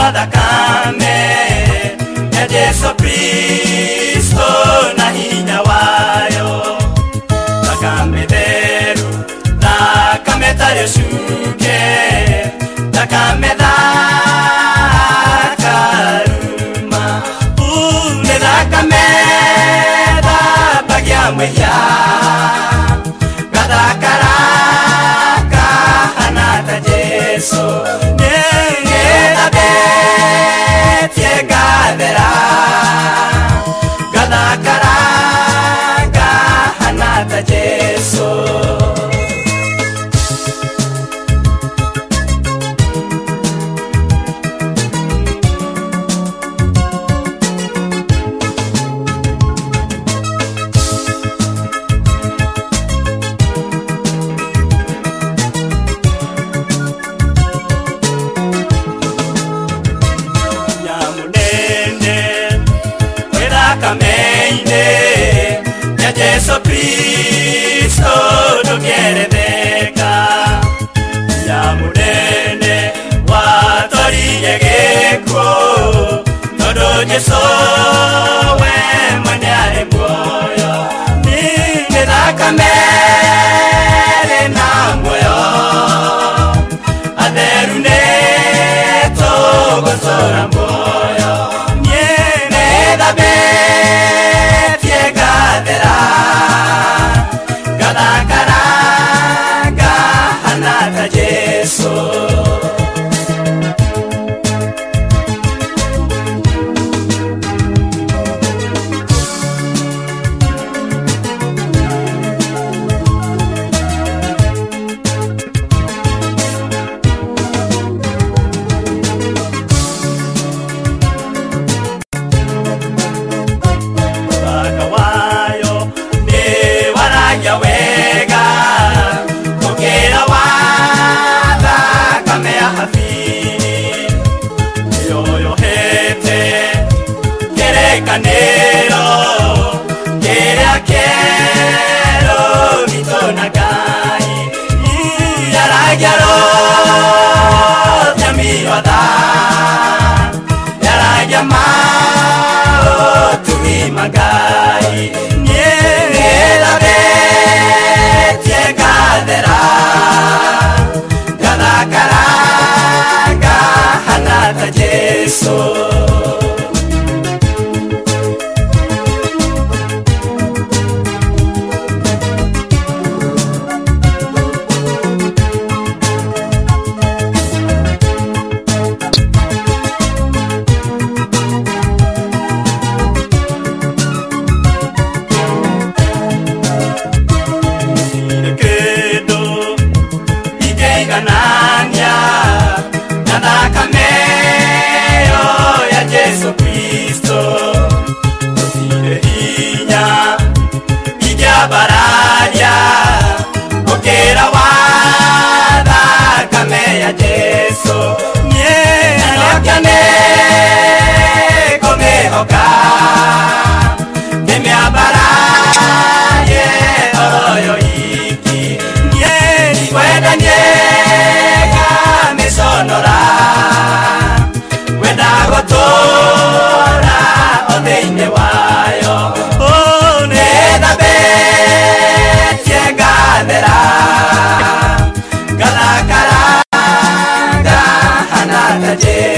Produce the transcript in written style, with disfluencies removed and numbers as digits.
thakame ya Yesu Kristo na hinya wayo. Thakame theru, thakame tarĩ cuke, thakame thakaruma. Nĩ thakame thambagia mwĩhia, gathakara kahana ta Jesu. Nĩthabetie ngathera, gathakara kahana ta Jesu. Ya Yesu Kristo ndũngĩeretheka, ya mũnene watorire gĩkuũ, tondũ Jesu we mwene arĩ muoyo. Nĩ thakame ĩna muoyo, atheru nĩtũgũtũũra muoyo. Nĩthabetie ngathera, gathakara kahana ta Jesu. Wega kukira wa thakame ya habiri, yoyohete kĩrĩkanĩro kĩrĩa kĩerũ gitũ na Ngai. Yaragia rũthiomi rwa tha, yaragia maũtugi ma Ngai. Nĩthabetie ngathera, gathakara kahana ta Jesu. Yesu Kristo gũtirĩ hinya ingĩambararia gũkĩra wa thakame ya Jesu. Nĩnokĩa nĩkũmĩhoka, ndĩmĩambararie oro iki. Ndikwenda ngamĩconora, wenda gũtũũra o thĩinĩ wayo. Nĩthabetie ngathera, gathakara kahana ta Jesu.